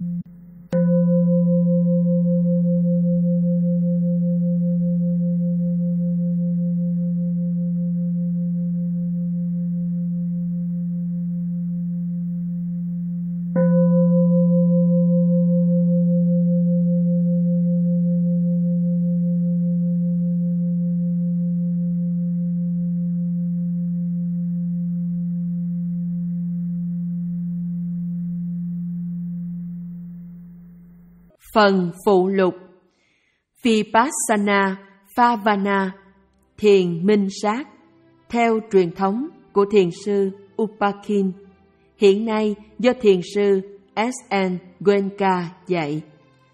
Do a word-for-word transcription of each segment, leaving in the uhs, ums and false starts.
Phần phụ lục Vipassana Phavana, thiền minh sát, theo truyền thống của thiền sư Upakin, hiện nay do thiền sư ét en Goenka dạy.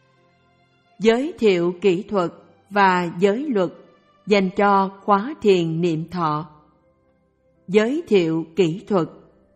Giới thiệu kỹ thuật và giới luật dành cho khóa thiền niệm thọ. Giới thiệu kỹ thuật.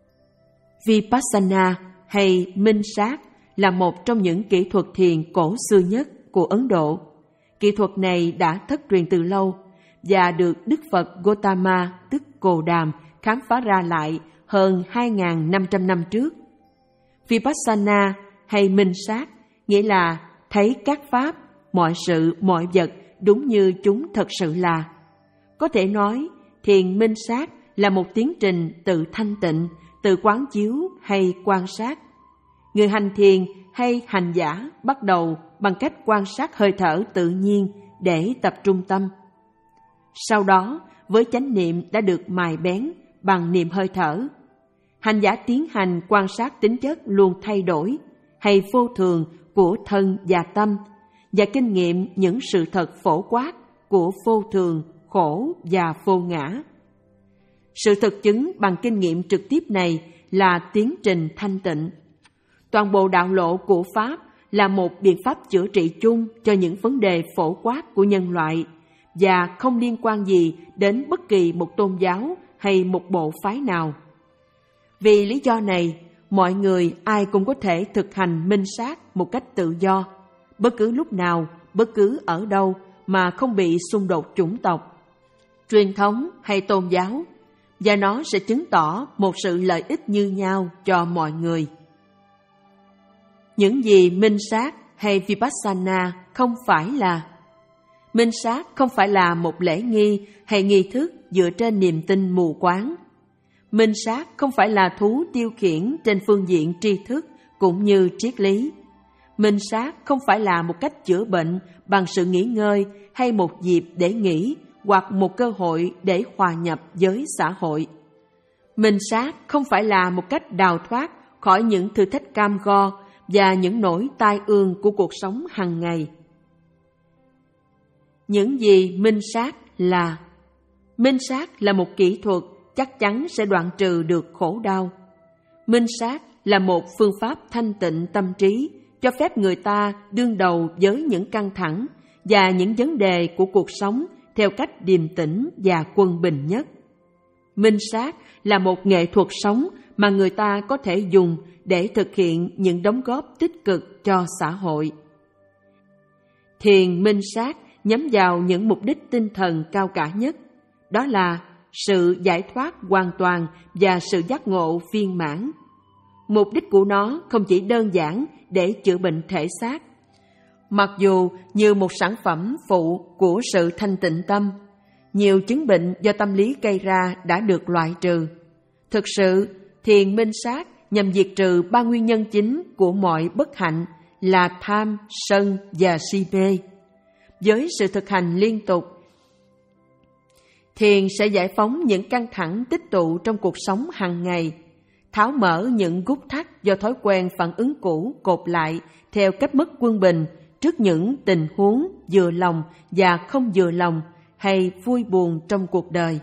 Vipassana hay minh sát là một trong những kỹ thuật thiền cổ xưa nhất của Ấn Độ. Kỹ thuật này đã thất truyền từ lâu và được Đức Phật Gautama tức Cồ Đàm khám phá ra lại hơn hai nghìn năm trăm năm trước. Vipassana hay minh sát nghĩa là thấy các pháp, mọi sự, mọi vật đúng như chúng thật sự là. Có thể nói, thiền minh sát là một tiến trình tự thanh tịnh, tự quán chiếu hay quan sát. Người hành thiền hay hành giả bắt đầu bằng cách quan sát hơi thở tự nhiên để tập trung tâm. Sau đó, với chánh niệm đã được mài bén bằng niệm hơi thở, hành giả tiến hành quan sát tính chất luôn thay đổi hay vô thường của thân và tâm và kinh nghiệm những sự thật phổ quát của vô thường, khổ và vô ngã. Sự thực chứng bằng kinh nghiệm trực tiếp này là tiến trình thanh tịnh. Toàn bộ đạo lộ của Pháp là một biện pháp chữa trị chung cho những vấn đề phổ quát của nhân loại và không liên quan gì đến bất kỳ một tôn giáo hay một bộ phái nào. Vì lý do này, mọi người ai cũng có thể thực hành minh sát một cách tự do, bất cứ lúc nào, bất cứ ở đâu mà không bị xung đột chủng tộc, truyền thống hay tôn giáo, và nó sẽ chứng tỏ một sự lợi ích như nhau cho mọi người. Những gì minh sát hay Vipassana không phải là. Minh sát không phải là một lễ nghi hay nghi thức dựa trên niềm tin mù quáng. Minh sát không phải là thú tiêu khiển trên phương diện tri thức cũng như triết lý. Minh sát không phải là một cách chữa bệnh bằng sự nghỉ ngơi hay một dịp để nghỉ hoặc một cơ hội để hòa nhập với xã hội. Minh sát không phải là một cách đào thoát khỏi những thử thách cam go và những nỗi tai ương của cuộc sống hàng ngày. Những gì minh sát là? Minh sát là một kỹ thuật chắc chắn sẽ đoạn trừ được khổ đau. Minh sát là một phương pháp thanh tịnh tâm trí, cho phép người ta đương đầu với những căng thẳng và những vấn đề của cuộc sống theo cách điềm tĩnh và quân bình nhất. Minh sát là một nghệ thuật sống mà người ta có thể dùng để thực hiện những đóng góp tích cực cho xã hội. Thiền minh sát nhắm vào những mục đích tinh thần cao cả nhất, đó là sự giải thoát hoàn toàn và sự giác ngộ viên mãn. Mục đích của nó không chỉ đơn giản để chữa bệnh thể xác. Mặc dù như một sản phẩm phụ của sự thanh tịnh tâm, nhiều chứng bệnh do tâm lý gây ra đã được loại trừ. Thực sự, thiền minh sát nhằm diệt trừ ba nguyên nhân chính của mọi bất hạnh là tham, sân và si mê. Với sự thực hành liên tục, thiền sẽ giải phóng những căng thẳng tích tụ trong cuộc sống hàng ngày, tháo mở những gút thắt do thói quen phản ứng cũ cột lại theo cách mất quân bình trước những tình huống vừa lòng và không vừa lòng hay vui buồn trong cuộc đời.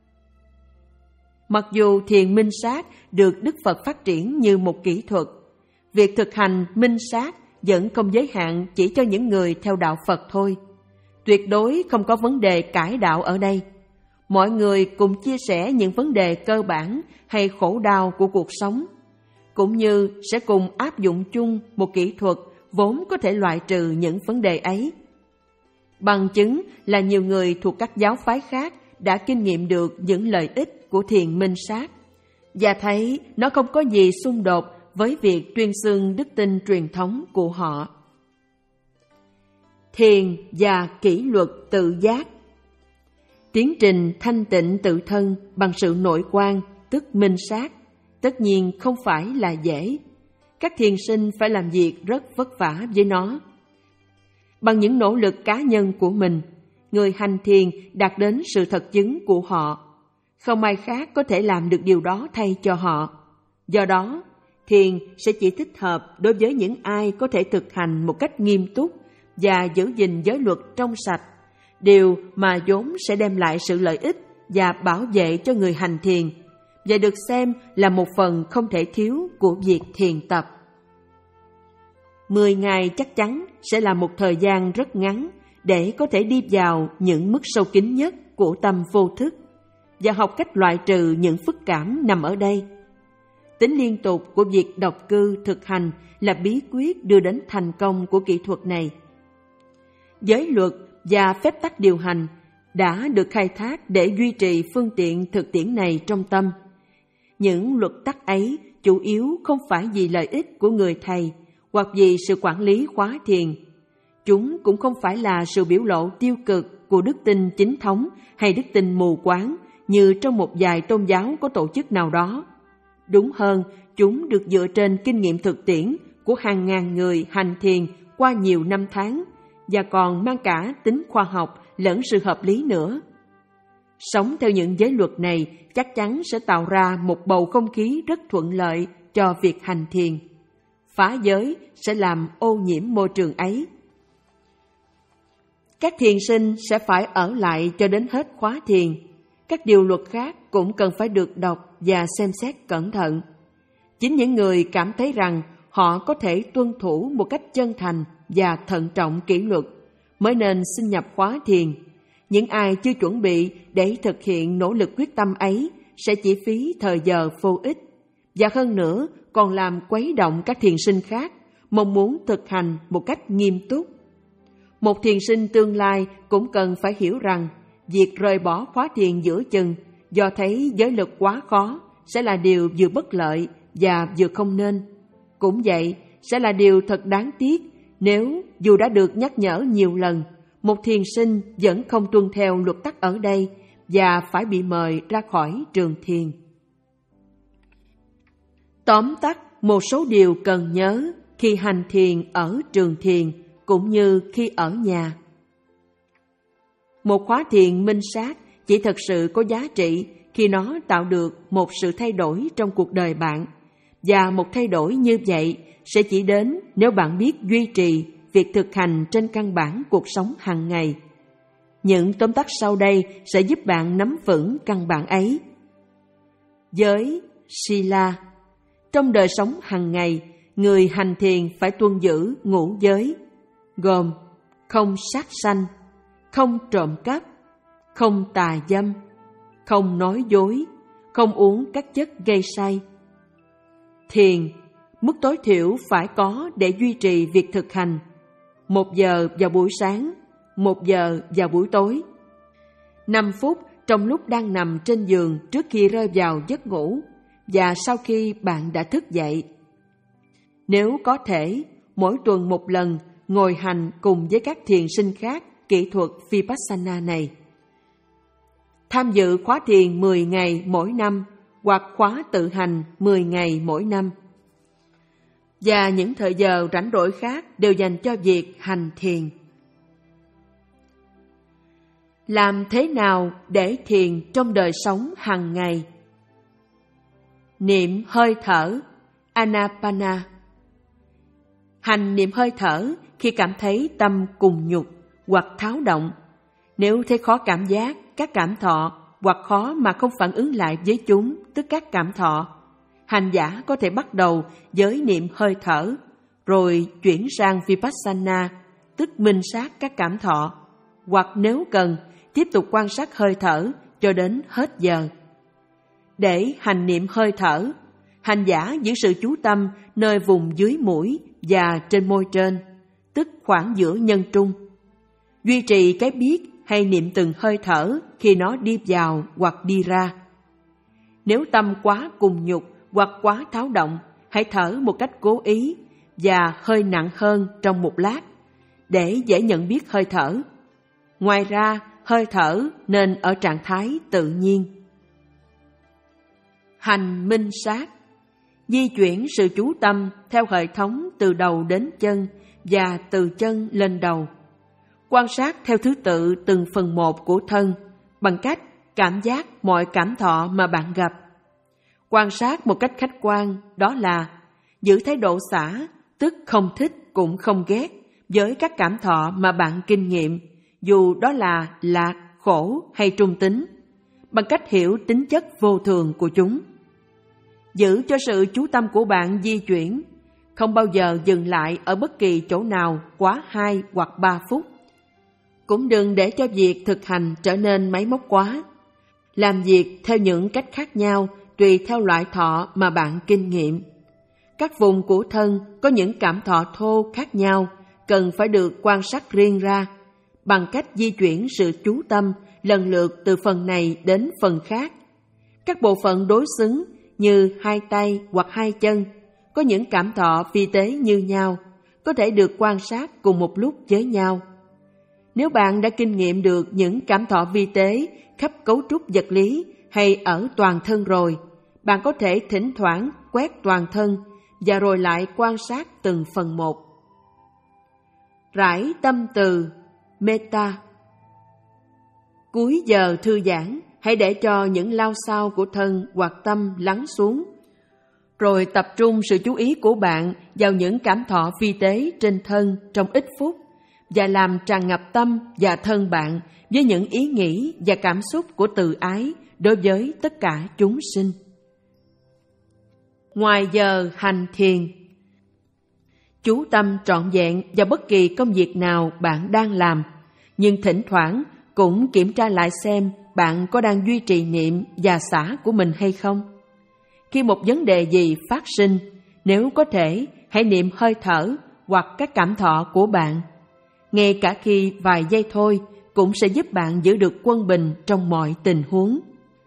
Mặc dù thiền minh sát được Đức Phật phát triển như một kỹ thuật, việc thực hành minh sát vẫn không giới hạn chỉ cho những người theo đạo Phật thôi. Tuyệt đối không có vấn đề cải đạo ở đây. Mọi người cùng chia sẻ những vấn đề cơ bản hay khổ đau của cuộc sống, cũng như sẽ cùng áp dụng chung một kỹ thuật vốn có thể loại trừ những vấn đề ấy. Bằng chứng là nhiều người thuộc các giáo phái khác đã kinh nghiệm được những lợi ích của thiền minh sát và thấy nó không có gì xung đột với việc tuyên xưng đức tin truyền thống của họ. Thiền và kỷ luật tự giác. Tiến trình thanh tịnh tự thân bằng sự nội quan, tức minh sát, tất nhiên không phải là dễ. Các thiền sinh phải làm việc rất vất vả với nó. Bằng những nỗ lực cá nhân của mình, người hành thiền đạt đến sự thật chứng của họ. Không ai khác có thể làm được điều đó thay cho họ. Do đó, thiền sẽ chỉ thích hợp đối với những ai có thể thực hành một cách nghiêm túc và giữ gìn giới luật trong sạch, điều mà vốn sẽ đem lại sự lợi ích và bảo vệ cho người hành thiền, và được xem là một phần không thể thiếu của việc thiền tập. Mười ngày chắc chắn sẽ là một thời gian rất ngắn để có thể đi vào những mức sâu kín nhất của tâm vô thức và học cách loại trừ những phức cảm nằm ở đây. Tính liên tục của việc độc cư thực hành là bí quyết đưa đến thành công của kỹ thuật này. Giới luật và phép tắc điều hành đã được khai thác để duy trì phương tiện thực tiễn này trong tâm. Những luật tắc ấy chủ yếu không phải vì lợi ích của người thầy hoặc vì sự quản lý khóa thiền. Chúng cũng không phải là sự biểu lộ tiêu cực của đức tin chính thống hay đức tin mù quáng như trong một vài tôn giáo có tổ chức nào đó. Đúng hơn, chúng được dựa trên kinh nghiệm thực tiễn của hàng ngàn người hành thiền qua nhiều năm tháng và còn mang cả tính khoa học lẫn sự hợp lý nữa. Sống theo những giới luật này chắc chắn sẽ tạo ra một bầu không khí rất thuận lợi cho việc hành thiền. Phá giới sẽ làm ô nhiễm môi trường ấy. Các thiền sinh sẽ phải ở lại cho đến hết khóa thiền. Các điều luật khác cũng cần phải được đọc và xem xét cẩn thận. Chính những người cảm thấy rằng họ có thể tuân thủ một cách chân thành và thận trọng kỷ luật mới nên xin nhập khóa thiền. Những ai chưa chuẩn bị để thực hiện nỗ lực quyết tâm ấy sẽ chỉ phí thời giờ vô ích, và hơn nữa còn làm quấy động các thiền sinh khác mong muốn thực hành một cách nghiêm túc. Một thiền sinh tương lai cũng cần phải hiểu rằng việc rời bỏ khóa thiền giữa chừng do thấy giới luật quá khó sẽ là điều vừa bất lợi và vừa không nên. Cũng vậy, sẽ là điều thật đáng tiếc nếu dù đã được nhắc nhở nhiều lần, một thiền sinh vẫn không tuân theo luật tắc ở đây và phải bị mời ra khỏi trường thiền. Tóm tắt một số điều cần nhớ khi hành thiền ở trường thiền cũng như khi ở nhà. Một khóa thiền minh sát chỉ thật sự có giá trị khi nó tạo được một sự thay đổi trong cuộc đời bạn, và một thay đổi như vậy sẽ chỉ đến nếu bạn biết duy trì việc thực hành trên căn bản cuộc sống hàng ngày. Những tóm tắt sau đây sẽ giúp bạn nắm vững căn bản ấy. Giới Sila. Trong đời sống hàng ngày, người hành thiền phải tuân giữ ngũ giới, gồm không sát sanh, không trộm cắp, không tà dâm, không nói dối, không uống các chất gây say. Thiền, mức tối thiểu phải có để duy trì việc thực hành, một giờ vào buổi sáng, một giờ vào buổi tối. Năm phút trong lúc đang nằm trên giường trước khi rơi vào giấc ngủ và sau khi bạn đã thức dậy. Nếu có thể, mỗi tuần một lần ngồi hành cùng với các thiền sinh khác kỹ thuật Vipassana này. Tham dự khóa thiền mười ngày mỗi năm hoặc khóa tự hành mười ngày mỗi năm. Và những thời giờ rảnh rỗi khác đều dành cho việc hành thiền. Làm thế nào để thiền trong đời sống hàng ngày? Niệm hơi thở, Anapana. Hành niệm hơi thở khi cảm thấy tâm cùng nhục hoặc tháo động. Nếu thấy khó cảm giác, các cảm thọ hoặc khó mà không phản ứng lại với chúng, tức các cảm thọ, hành giả có thể bắt đầu với niệm hơi thở, rồi chuyển sang Vipassana, tức minh sát các cảm thọ, hoặc nếu cần, tiếp tục quan sát hơi thở cho đến hết giờ. Để hành niệm hơi thở, hành giả giữ sự chú tâm nơi vùng dưới mũi và trên môi trên, tức khoảng giữa nhân trung. Duy trì cái biết hay niệm từng hơi thở khi nó đi vào hoặc đi ra. Nếu tâm quá cùng nhục hoặc quá tháo động, hãy thở một cách cố ý và hơi nặng hơn trong một lát, để dễ nhận biết hơi thở. Ngoài ra, hơi thở nên ở trạng thái tự nhiên. Hành minh sát, di chuyển sự chú tâm theo hệ thống từ đầu đến chân và từ chân lên đầu. Quan sát theo thứ tự từng phần một của thân bằng cách cảm giác mọi cảm thọ mà bạn gặp. Quan sát một cách khách quan, đó là giữ thái độ xả, tức không thích cũng không ghét với các cảm thọ mà bạn kinh nghiệm, dù đó là lạc, khổ hay trung tính, bằng cách hiểu tính chất vô thường của chúng. Giữ cho sự chú tâm của bạn di chuyển, không bao giờ dừng lại ở bất kỳ chỗ nào quá hai hoặc ba phút. Cũng đừng để cho việc thực hành trở nên máy móc quá. Làm việc theo những cách khác nhau tùy theo loại thọ mà bạn kinh nghiệm. Các vùng của thân có những cảm thọ thô khác nhau, cần phải được quan sát riêng ra, bằng cách di chuyển sự chú tâm lần lượt từ phần này đến phần khác. Các bộ phận đối xứng như hai tay hoặc hai chân có những cảm thọ vi tế như nhau, có thể được quan sát cùng một lúc với nhau. Nếu bạn đã kinh nghiệm được những cảm thọ vi tế khắp cấu trúc vật lý hay ở toàn thân rồi, bạn có thể thỉnh thoảng quét toàn thân và rồi lại quan sát từng phần một. Rải tâm từ, metta. Cuối giờ thư giãn, hãy để cho những lao xao của thân hoặc tâm lắng xuống, rồi tập trung sự chú ý của bạn vào những cảm thọ vi tế trên thân trong ít phút và làm tràn ngập tâm và thân bạn với những ý nghĩ và cảm xúc của từ ái đối với tất cả chúng sinh. Ngoài giờ hành thiền, chú tâm trọn vẹn vào bất kỳ công việc nào bạn đang làm, nhưng thỉnh thoảng cũng kiểm tra lại xem bạn có đang duy trì niệm và xả của mình hay không. Khi một vấn đề gì phát sinh, nếu có thể, hãy niệm hơi thở hoặc các cảm thọ của bạn. Ngay cả khi vài giây thôi cũng sẽ giúp bạn giữ được quân bình trong mọi tình huống.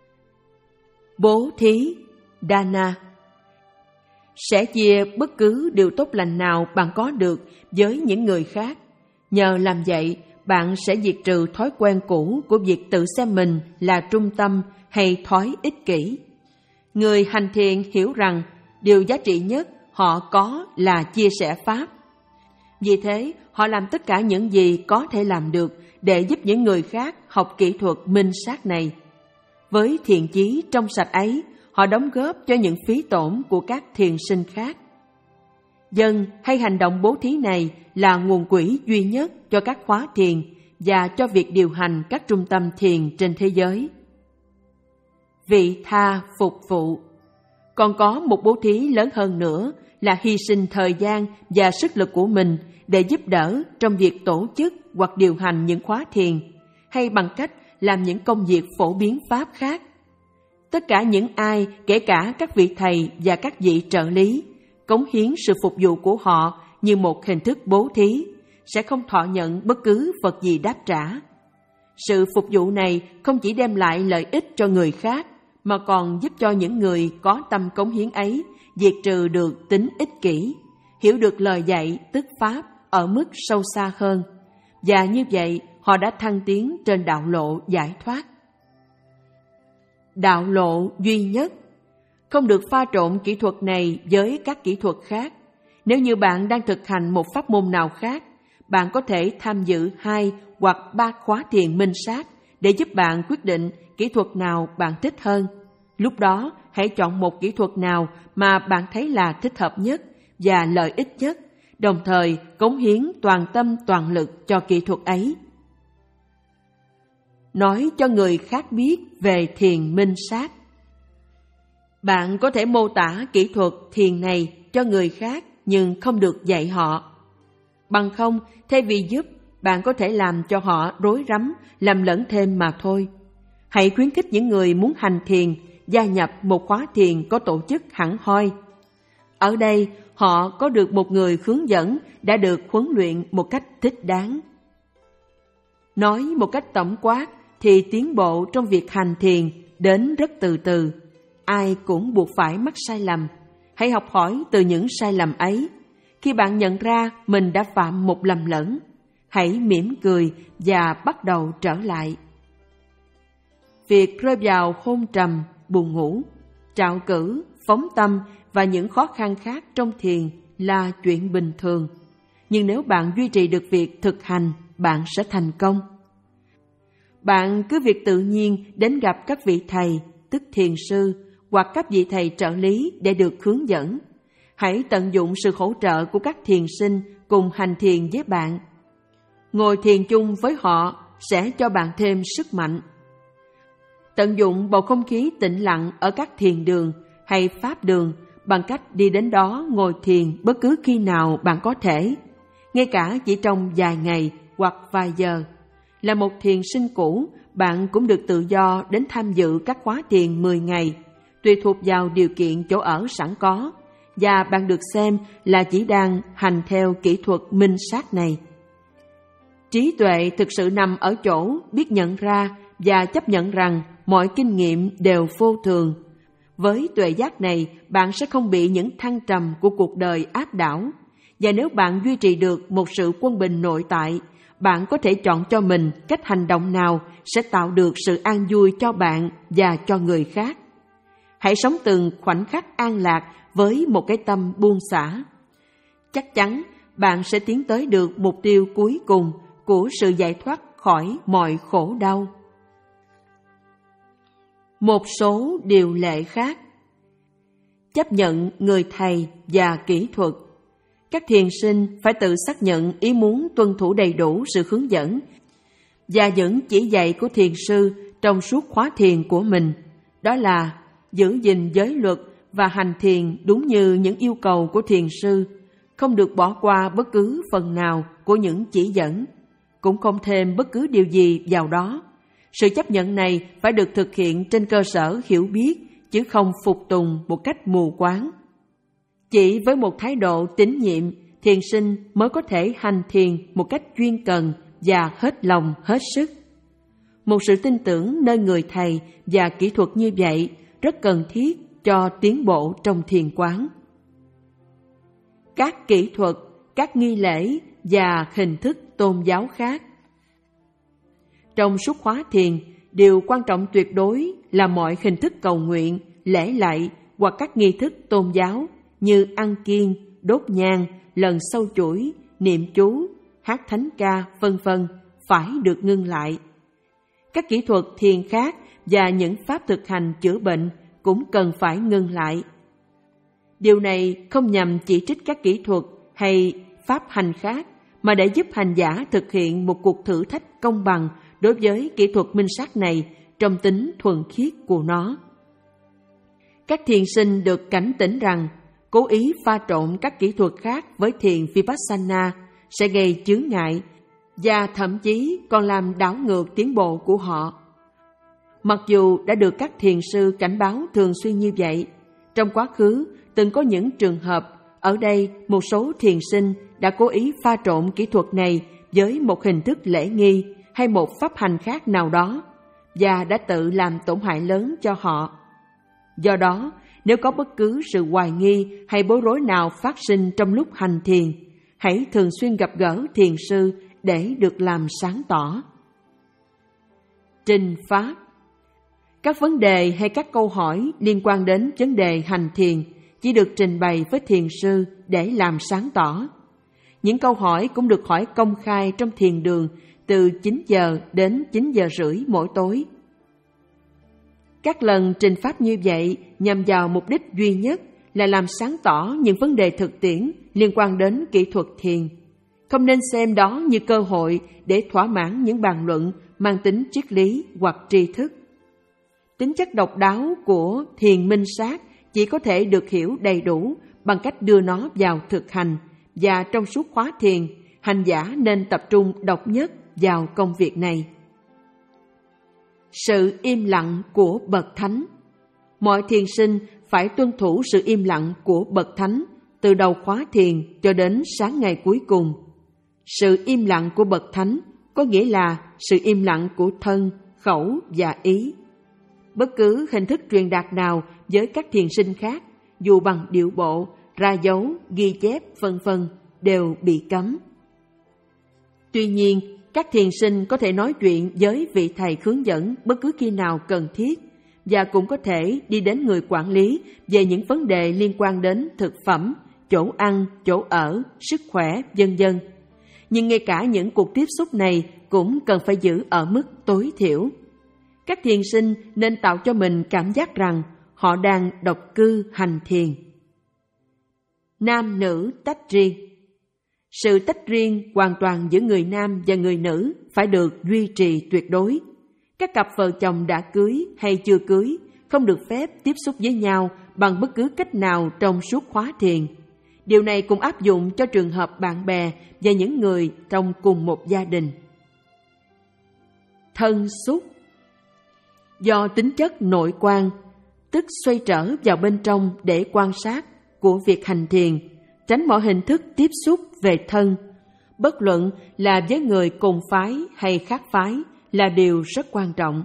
Bố thí, dana. Sẽ chia bất cứ điều tốt lành nào bạn có được với những người khác. Nhờ làm vậy, bạn sẽ diệt trừ thói quen cũ của việc tự xem mình là trung tâm hay thói ích kỷ. Người hành thiền hiểu rằng điều giá trị nhất họ có là chia sẻ Pháp. Vì thế, họ làm tất cả những gì có thể làm được để giúp những người khác học kỹ thuật minh sát này. Với thiện chí trong sạch ấy, họ đóng góp cho những phí tổn của các thiền sinh khác. Dâng hay hành động bố thí này là nguồn quỹ duy nhất cho các khóa thiền và cho việc điều hành các trung tâm thiền trên thế giới. Vị tha phục vụ. Còn có một bố thí lớn hơn nữa là hy sinh thời gian và sức lực của mình để giúp đỡ trong việc tổ chức hoặc điều hành những khóa thiền, hay bằng cách làm những công việc phổ biến Pháp khác. Tất cả những ai, kể cả các vị thầy và các vị trợ lý, cống hiến sự phục vụ của họ như một hình thức bố thí, sẽ không thọ nhận bất cứ vật gì đáp trả. Sự phục vụ này không chỉ đem lại lợi ích cho người khác, mà còn giúp cho những người có tâm cống hiến ấy diệt trừ được tính ích kỷ, hiểu được lời dạy tức Pháp ở mức sâu xa hơn, và như vậy họ đã thăng tiến trên đạo lộ giải thoát. Đạo lộ duy nhất. Không được pha trộn kỹ thuật này với các kỹ thuật khác. Nếu như bạn đang thực hành một pháp môn nào khác, bạn có thể tham dự hai hoặc ba khóa thiền minh sát để giúp bạn quyết định kỹ thuật nào bạn thích hơn. Lúc đó, hãy chọn một kỹ thuật nào mà bạn thấy là thích hợp nhất và lợi ích nhất, đồng thời cống hiến toàn tâm toàn lực cho kỹ thuật ấy. Nói cho người khác biết về thiền minh sát. Bạn có thể mô tả kỹ thuật thiền này cho người khác nhưng không được dạy họ. Bằng không, thay vì giúp, bạn có thể làm cho họ rối rắm, làm lẫn thêm mà thôi. Hãy khuyến khích những người muốn hành thiền gia nhập một khóa thiền có tổ chức hẳn hoi. Ở đây, họ có được một người hướng dẫn đã được huấn luyện một cách thích đáng. Nói một cách tổng quát thì tiến bộ trong việc hành thiền đến rất từ từ. Ai cũng buộc phải mắc sai lầm. hãy học hỏi từ những sai lầm ấy. Khi bạn nhận ra mình đã phạm một lầm lẫn, hãy mỉm cười và bắt đầu trở lại. Việc rơi vào hôn trầm, buồn ngủ, trạo cử, phóng tâm và những khó khăn khác trong thiền là chuyện bình thường. Nhưng nếu bạn duy trì được việc thực hành, bạn sẽ thành công. Bạn cứ việc tự nhiên đến gặp các vị thầy, tức thiền sư, hoặc các vị thầy trợ lý để được hướng dẫn. Hãy tận dụng sự hỗ trợ của các thiền sinh cùng hành thiền với bạn. Ngồi thiền chung với họ sẽ cho bạn thêm sức mạnh. Tận dụng bầu không khí tĩnh lặng ở các thiền đường hay pháp đường bằng cách đi đến đó ngồi thiền bất cứ khi nào bạn có thể, ngay cả chỉ trong vài ngày hoặc vài giờ. Là một thiền sinh cũ, bạn cũng được tự do đến tham dự các khóa thiền mười ngày, tùy thuộc vào điều kiện chỗ ở sẵn có, và bạn được xem là chỉ đang hành theo kỹ thuật minh sát này. Trí tuệ thực sự nằm ở chỗ biết nhận ra và chấp nhận rằng mọi kinh nghiệm đều vô thường. Với tuệ giác này, bạn sẽ không bị những thăng trầm của cuộc đời áp đảo. Và nếu bạn duy trì được một sự quân bình nội tại, bạn có thể chọn cho mình cách hành động nào sẽ tạo được sự an vui cho bạn và cho người khác. Hãy sống từng khoảnh khắc an lạc với một cái tâm buông xả. Chắc chắn bạn sẽ tiến tới được mục tiêu cuối cùng của sự giải thoát khỏi mọi khổ đau. Một số điều lệ khác. Chấp nhận người thầy và kỹ thuật. Các thiền sinh phải tự xác nhận ý muốn tuân thủ đầy đủ sự hướng dẫn và những chỉ dạy của thiền sư trong suốt khóa thiền của mình. Đó là giữ gìn giới luật và hành thiền đúng như những yêu cầu của thiền sư, không được bỏ qua bất cứ phần nào của những chỉ dẫn, cũng không thêm bất cứ điều gì vào đó. Sự chấp nhận này phải được thực hiện trên cơ sở hiểu biết, chứ không phục tùng một cách mù quáng. Chỉ với một thái độ tín nhiệm, thiền sinh mới có thể hành thiền một cách chuyên cần và hết lòng hết sức. Một sự tin tưởng nơi người thầy và kỹ thuật như vậy rất cần thiết cho tiến bộ trong thiền quán. Các kỹ thuật, các nghi lễ và hình thức tôn giáo khác. Trong suốt khóa thiền, điều quan trọng tuyệt đối là mọi hình thức cầu nguyện, lễ lạy hoặc các nghi thức tôn giáo như ăn kiêng, đốt nhang, lần sâu chuỗi, niệm chú, hát thánh ca, vân vân phải được ngưng lại. Các kỹ thuật thiền khác và những pháp thực hành chữa bệnh cũng cần phải ngưng lại. Điều này không nhằm chỉ trích các kỹ thuật hay pháp hành khác, mà để giúp hành giả thực hiện một cuộc thử thách công bằng đối với kỹ thuật minh sát này trong tính thuần khiết của nó. Các thiền sinh được cảnh tỉnh rằng cố ý pha trộn các kỹ thuật khác với thiền Vipassana sẽ gây chướng ngại và thậm chí còn làm đảo ngược tiến bộ của họ. Mặc dù đã được các thiền sư cảnh báo thường xuyên như vậy, trong quá khứ từng có những trường hợp ở đây một số thiền sinh đã cố ý pha trộn kỹ thuật này với một hình thức lễ nghi hay một pháp hành khác nào đó và đã tự làm tổn hại lớn cho họ. Do đó, nếu có bất cứ sự hoài nghi hay bối rối nào phát sinh trong lúc hành thiền, hãy thường xuyên gặp gỡ thiền sư để được làm sáng tỏ. Trình pháp. Các vấn đề hay các câu hỏi liên quan đến vấn đề hành thiền chỉ được trình bày với thiền sư để làm sáng tỏ. Những câu hỏi cũng được hỏi công khai trong thiền đường từ chín giờ đến chín giờ rưỡi mỗi tối. Các lần trình pháp như vậy nhằm vào mục đích duy nhất là làm sáng tỏ những vấn đề thực tiễn liên quan đến kỹ thuật thiền. Không nên xem đó như cơ hội để thỏa mãn những bàn luận mang tính triết lý hoặc tri thức. Tính chất độc đáo của thiền minh sát chỉ có thể được hiểu đầy đủ bằng cách đưa nó vào thực hành, và trong suốt khóa thiền, hành giả nên tập trung độc nhất vào công việc này. Sự im lặng của Bậc Thánh. Mọi thiền sinh phải tuân thủ sự im lặng của Bậc Thánh từ đầu khóa thiền cho đến sáng ngày cuối cùng. Sự im lặng của Bậc Thánh có nghĩa là sự im lặng của thân, khẩu và ý. Bất cứ hình thức truyền đạt nào với các thiền sinh khác dù bằng điệu bộ, ra dấu, ghi chép, vân vân đều bị cấm. Tuy nhiên, các thiền sinh có thể nói chuyện với vị thầy hướng dẫn bất cứ khi nào cần thiết, và cũng có thể đi đến người quản lý về những vấn đề liên quan đến thực phẩm, chỗ ăn, chỗ ở, sức khỏe, vân vân. Nhưng ngay cả những cuộc tiếp xúc này cũng cần phải giữ ở mức tối thiểu. Các thiền sinh nên tạo cho mình cảm giác rằng họ đang độc cư hành thiền. Nam nữ tách riêng. Sự tách riêng hoàn toàn giữa người nam và người nữ phải được duy trì tuyệt đối. Các cặp vợ chồng đã cưới hay chưa cưới không được phép tiếp xúc với nhau bằng bất cứ cách nào trong suốt khóa thiền. Điều này cũng áp dụng cho trường hợp bạn bè và những người trong cùng một gia đình. Thân xúc. Do tính chất nội quan, tức xoay trở vào bên trong để quan sát của việc hành thiền, tránh mọi hình thức tiếp xúc về thân, bất luận là với người cùng phái hay khác phái, là điều rất quan trọng.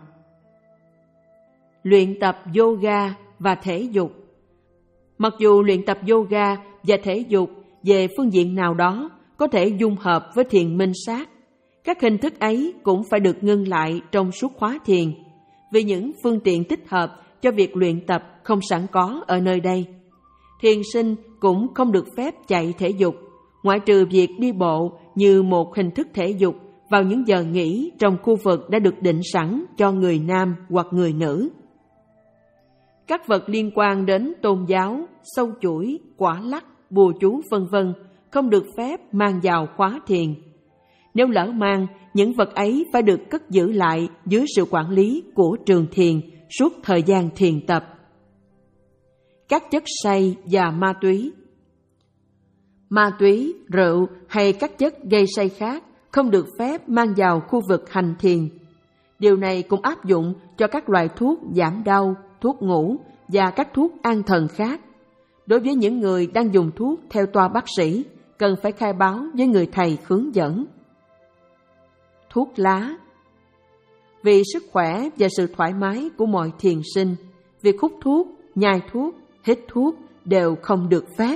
Luyện tập yoga và thể dục. Mặc dù luyện tập yoga và thể dục về phương diện nào đó có thể dung hợp với thiền minh sát, các hình thức ấy cũng phải được ngưng lại trong suốt khóa thiền, vì những phương tiện thích hợp cho việc luyện tập không sẵn có ở nơi đây. Thiền sinh cũng không được phép chạy thể dục, ngoại trừ việc đi bộ như một hình thức thể dục vào những giờ nghỉ trong khu vực đã được định sẵn cho người nam hoặc người nữ. Các vật liên quan đến tôn giáo, sâu chuỗi, quả lắc, bùa chú vân vân không được phép mang vào khóa thiền. Nếu lỡ mang, những vật ấy phải được cất giữ lại dưới sự quản lý của trường thiền suốt thời gian thiền tập. Các chất say và ma túy. Ma túy, rượu hay các chất gây say khác không được phép mang vào khu vực hành thiền. Điều này cũng áp dụng cho các loại thuốc giảm đau, thuốc ngủ và các thuốc an thần khác. Đối với những người đang dùng thuốc theo toa bác sĩ, cần phải khai báo với người thầy hướng dẫn. Thuốc lá. Vì sức khỏe và sự thoải mái của mọi thiền sinh, việc hút thuốc, nhai thuốc, hít thuốc đều không được phép.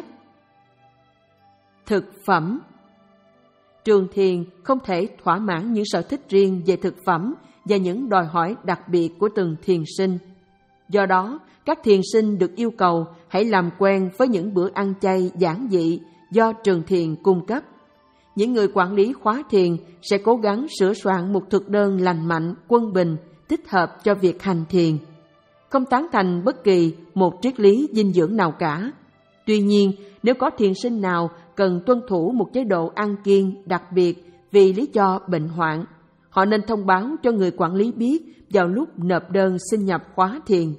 Thực phẩm. Trường thiền không thể thỏa mãn những sở thích riêng về thực phẩm và những đòi hỏi đặc biệt của từng thiền sinh. Do đó, các thiền sinh được yêu cầu hãy làm quen với những bữa ăn chay giản dị do trường thiền cung cấp. Những người quản lý khóa thiền sẽ cố gắng sửa soạn một thực đơn lành mạnh, quân bình, thích hợp cho việc hành thiền. Không tán thành bất kỳ một triết lý dinh dưỡng nào cả. Tuy nhiên, nếu có thiền sinh nào cần tuân thủ một chế độ ăn kiêng đặc biệt vì lý do bệnh hoạn, họ nên thông báo cho người quản lý biết vào lúc nộp đơn xin nhập khóa thiền.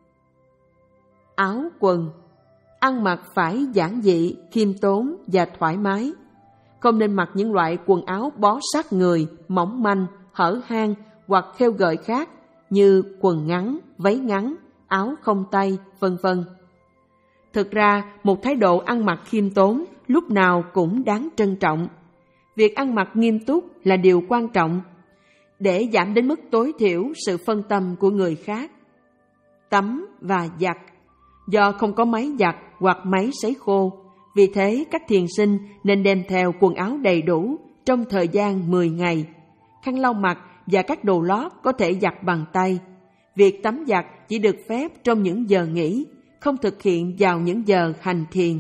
Áo quần. Ăn mặc phải giản dị, khiêm tốn và thoải mái. Không nên mặc những loại quần áo bó sát người, mỏng manh, hở hang hoặc khêu gợi khác như quần ngắn, váy ngắn, áo không tay, vân vân. Thực ra, một thái độ ăn mặc khiêm tốn lúc nào cũng đáng trân trọng. Việc ăn mặc nghiêm túc là điều quan trọng để giảm đến mức tối thiểu sự phân tâm của người khác. Tắm và giặt. Do không có máy giặt hoặc máy sấy khô, vì thế các thiền sinh nên đem theo quần áo đầy đủ trong thời gian mười ngày. Khăn lau mặt và các đồ lót có thể giặt bằng tay. Việc tắm giặt chỉ được phép trong những giờ nghỉ, không thực hiện vào những giờ hành thiền.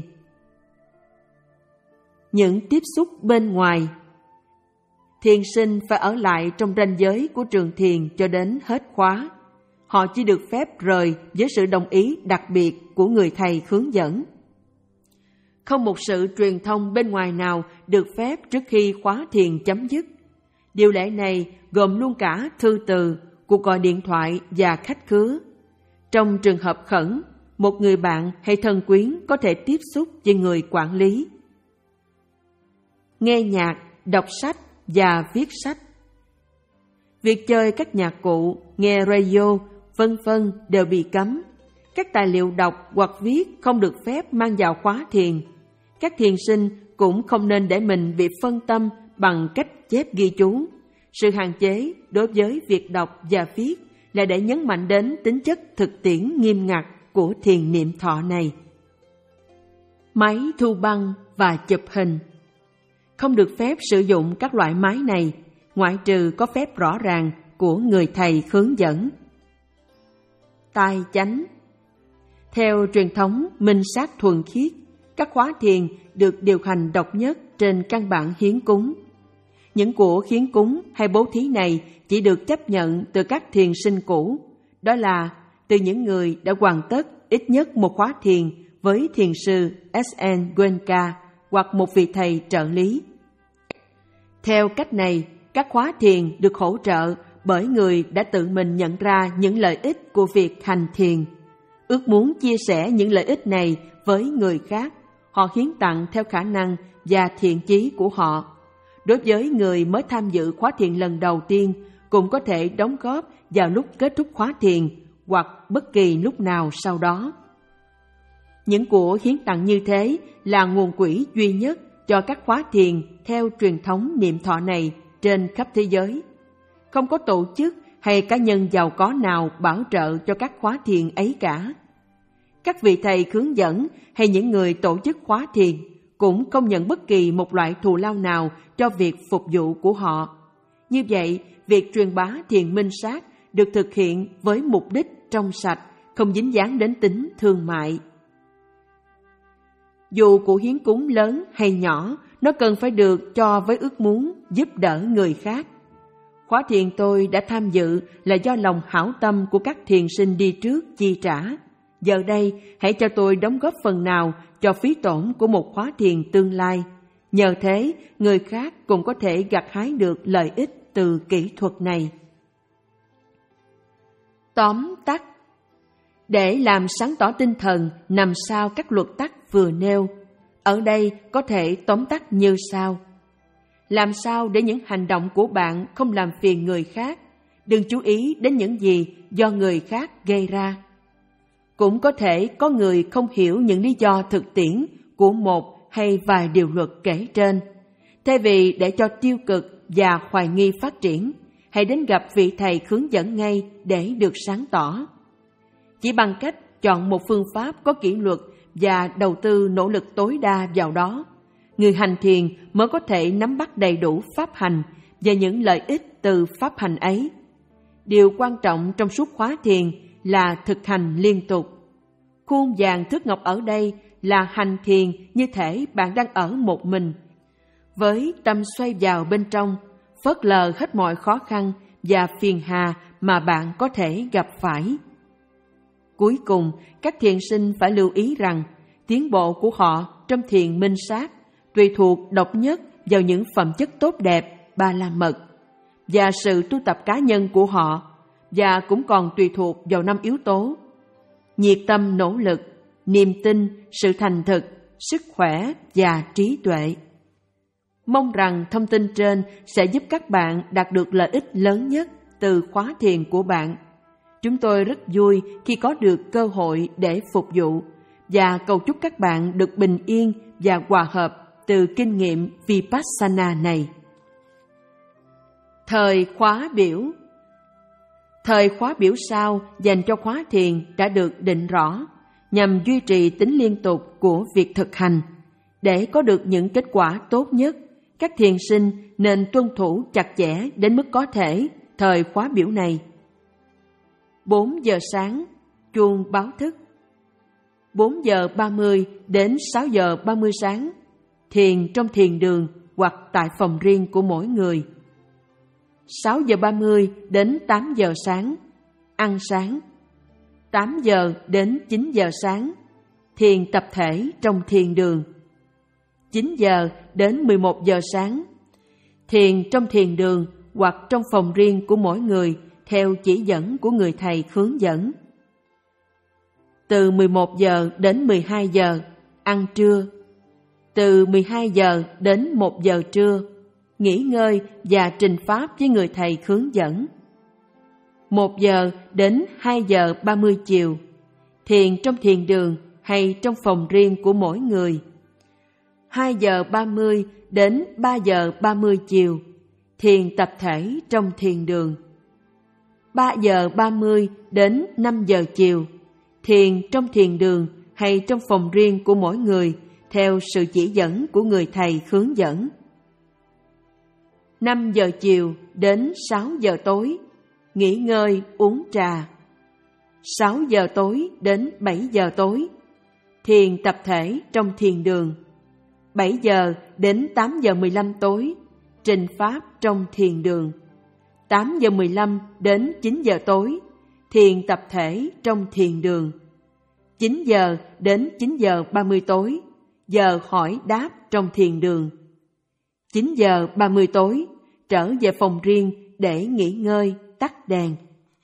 Những tiếp xúc bên ngoài. Thiền sinh phải ở lại trong ranh giới của trường thiền cho đến hết khóa. Họ chỉ được phép rời với sự đồng ý đặc biệt của người thầy hướng dẫn. Không một sự truyền thông bên ngoài nào được phép trước khi khóa thiền chấm dứt. Điều lệ này gồm luôn cả thư từ, cuộc gọi điện thoại và khách khứa. Trong trường hợp khẩn, một người bạn hay thân quyến có thể tiếp xúc với người quản lý. Nghe nhạc, đọc sách và viết sách. Việc chơi các nhạc cụ, nghe radio, vân vân đều bị cấm. Các tài liệu đọc hoặc viết không được phép mang vào khóa thiền. Các thiền sinh cũng không nên để mình bị phân tâm bằng cách chép ghi chú. Sự hạn chế đối với việc đọc và viết là để nhấn mạnh đến tính chất thực tiễn nghiêm ngặt của thiền niệm thọ này. máy thu băng và chụp hình. Không được phép sử dụng các loại máy này, ngoại trừ có phép rõ ràng của người thầy hướng dẫn. Tai chánh. Theo truyền thống minh sát thuần khiết, các khóa thiền được điều hành độc nhất trên căn bản hiến cúng. Những của hiến cúng hay bố thí này chỉ được chấp nhận từ các thiền sinh cũ, đó là từ những người đã hoàn tất ít nhất một khóa thiền với thiền sư ét en Goenka hoặc một vị thầy trợ lý. Theo cách này, các khóa thiền được hỗ trợ bởi người đã tự mình nhận ra những lợi ích của việc hành thiền. Ước muốn chia sẻ những lợi ích này với người khác, họ hiến tặng theo khả năng và thiện chí của họ. Đối với người mới tham dự khóa thiền lần đầu tiên, cũng có thể đóng góp vào lúc kết thúc khóa thiền hoặc bất kỳ lúc nào sau đó. Những của hiến tặng như thế là nguồn quỹ duy nhất cho các khóa thiền theo truyền thống niệm thọ này trên khắp thế giới. Không có tổ chức hay cá nhân giàu có nào bảo trợ cho các khóa thiền ấy cả. Các vị thầy hướng dẫn hay những người tổ chức khóa thiền cũng không nhận bất kỳ một loại thù lao nào cho việc phục vụ của họ. Như vậy, việc truyền bá thiền minh sát được thực hiện với mục đích trong sạch, không dính dáng đến tính thương mại. Dù của hiến cúng lớn hay nhỏ, nó cần phải được cho với ước muốn giúp đỡ người khác. Khóa thiền tôi đã tham dự là do lòng hảo tâm của các thiền sinh đi trước chi trả. Giờ đây, hãy cho tôi đóng góp phần nào cho phí tổn của một khóa thiền tương lai. Nhờ thế, người khác cũng có thể gặt hái được lợi ích từ kỹ thuật này. Tóm tắt. Để làm sáng tỏ tinh thần nằm sau các luật tắc vừa nêu, ở đây có thể tóm tắt như sau. Làm sao để những hành động của bạn không làm phiền người khác? Đừng chú ý đến những gì do người khác gây ra. Cũng có thể có người không hiểu những lý do thực tiễn của một hay vài điều luật kể trên. Thay vì để cho tiêu cực và hoài nghi phát triển, hãy đến gặp vị thầy hướng dẫn ngay để được sáng tỏ. Chỉ bằng cách chọn một phương pháp có kỷ luật và đầu tư nỗ lực tối đa vào đó, người hành thiền mới có thể nắm bắt đầy đủ pháp hành và những lợi ích từ pháp hành ấy. Điều quan trọng trong suốt khóa thiền là thực hành liên tục. Khuôn vàng thước ngọc ở đây là hành thiền như thể bạn đang ở một mình, với tâm xoay vào bên trong, phớt lờ hết mọi khó khăn và phiền hà mà bạn có thể gặp phải. Cuối cùng, các thiền sinh phải lưu ý rằng tiến bộ của họ trong thiền minh sát tùy thuộc độc nhất vào những phẩm chất tốt đẹp ba la mật và sự tu tập cá nhân của họ, và cũng còn tùy thuộc vào năm yếu tố: nhiệt tâm nỗ lực, niềm tin, sự thành thực, sức khỏe và trí tuệ. Mong rằng thông tin trên sẽ giúp các bạn đạt được lợi ích lớn nhất từ khóa thiền của bạn. Chúng tôi rất vui khi có được cơ hội để phục vụ và cầu chúc các bạn được bình yên và hòa hợp từ kinh nghiệm Vipassana này. Thời khóa biểu. Thời khóa biểu sau dành cho khóa thiền đã được định rõ nhằm duy trì tính liên tục của việc thực hành. Để có được những kết quả tốt nhất, các thiền sinh nên tuân thủ chặt chẽ đến mức có thể thời khóa biểu này. bốn giờ sáng, chuông báo thức. bốn giờ ba mươi đến sáu giờ ba mươi sáng, thiền trong thiền đường hoặc tại phòng riêng của mỗi người. sáu giờ ba mươi đến tám giờ sáng, ăn sáng. tám giờ đến chín giờ sáng, thiền tập thể trong thiền đường. chín giờ đến mười một giờ sáng, thiền trong thiền đường hoặc trong phòng riêng của mỗi người theo chỉ dẫn của người thầy hướng dẫn. Từ mười một giờ đến mười hai giờ, ăn trưa. Từ mười hai giờ đến một giờ trưa, nghỉ ngơi và trình pháp với người thầy hướng dẫn. một giờ đến hai giờ ba mươi chiều, thiền trong thiền đường hay trong phòng riêng của mỗi người. hai giờ ba mươi đến ba giờ ba mươi chiều, thiền tập thể trong thiền đường. ba giờ ba mươi đến năm giờ chiều, thiền trong thiền đường hay trong phòng riêng của mỗi người theo sự chỉ dẫn của người thầy hướng dẫn. năm giờ chiều đến sáu giờ tối, nghỉ ngơi uống trà. sáu giờ tối đến bảy giờ tối, thiền tập thể trong thiền đường. bảy giờ đến tám giờ mười lăm tối, trình pháp trong thiền đường. tám giờ mười lăm đến chín giờ tối, thiền tập thể trong thiền đường. chín giờ đến chín giờ ba mươi tối, giờ hỏi đáp trong thiền đường. chín giờ ba mươi tối, trở về phòng riêng để nghỉ ngơi, tắt đèn.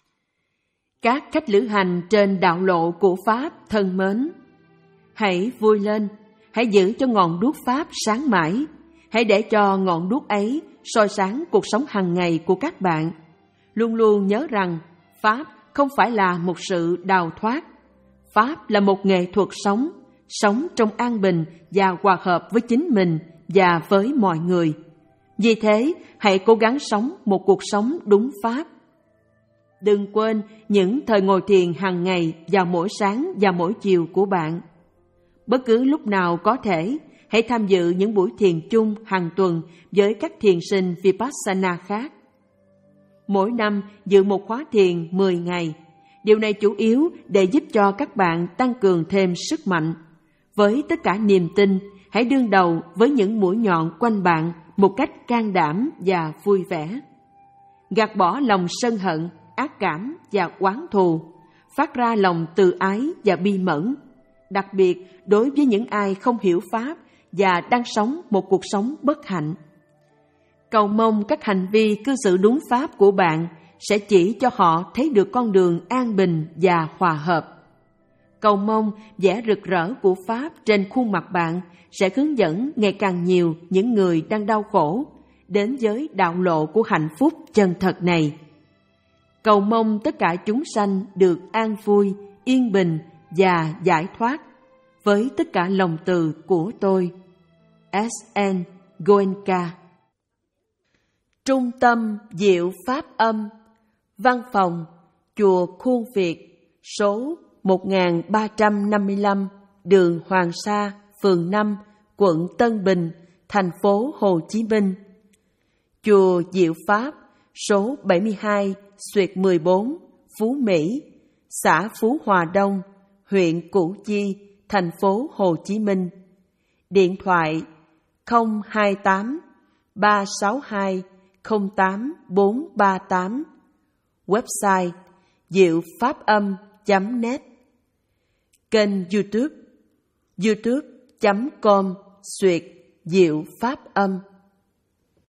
Các khách lữ hành trên đạo lộ của Pháp thân mến, hãy vui lên, hãy giữ cho ngọn đuốc Pháp sáng mãi, hãy để cho ngọn đuốc ấy soi sáng cuộc sống hàng ngày của các bạn. Luôn luôn nhớ rằng Pháp không phải là một sự đào thoát. Pháp là một nghệ thuật sống, sống trong an bình và hòa hợp với chính mình và với mọi người. Vì thế, hãy cố gắng sống một cuộc sống đúng Pháp. Đừng quên những thời ngồi thiền hàng ngày vào mỗi sáng và mỗi chiều của bạn. Bất cứ lúc nào có thể, hãy tham dự những buổi thiền chung hàng tuần với các thiền sinh Vipassana khác. Mỗi năm dự một khóa thiền mười ngày. Điều này chủ yếu để giúp cho các bạn tăng cường thêm sức mạnh. Với tất cả niềm tin, hãy đương đầu với những mũi nhọn quanh bạn một cách can đảm và vui vẻ. Gạt bỏ lòng sân hận, ác cảm và oán thù, phát ra lòng từ ái và bi mẫn, đặc biệt đối với những ai không hiểu Pháp và đang sống một cuộc sống bất hạnh. Cầu mong các hành vi cư xử đúng Pháp của bạn sẽ chỉ cho họ thấy được con đường an bình và hòa hợp. Cầu mong vẻ rực rỡ của Pháp trên khuôn mặt bạn sẽ hướng dẫn ngày càng nhiều những người đang đau khổ đến với đạo lộ của hạnh phúc chân thật này. Cầu mong tất cả chúng sanh được an vui, yên bình và giải thoát với tất cả lòng từ của tôi. ét en Goenka. Trung tâm Diệu Pháp Âm, Văn phòng Chùa Khuôn Việt, số một nghìn ba trăm năm mươi lăm, đường Hoàng Sa, phường năm, quận Tân Bình, thành phố Hồ Chí Minh. Chùa Diệu Pháp, số bảy mươi hai, xuyệt mười bốn, Phú Mỹ, xã Phú Hòa Đông, huyện Củ Chi, thành phố Hồ Chí Minh. Điện thoại không hai tám ba sáu hai không tám bốn ba tám. Website diệu pháp âm chấm net. Kênh YouTube youtube chấm com xuyệt diệu pháp âm.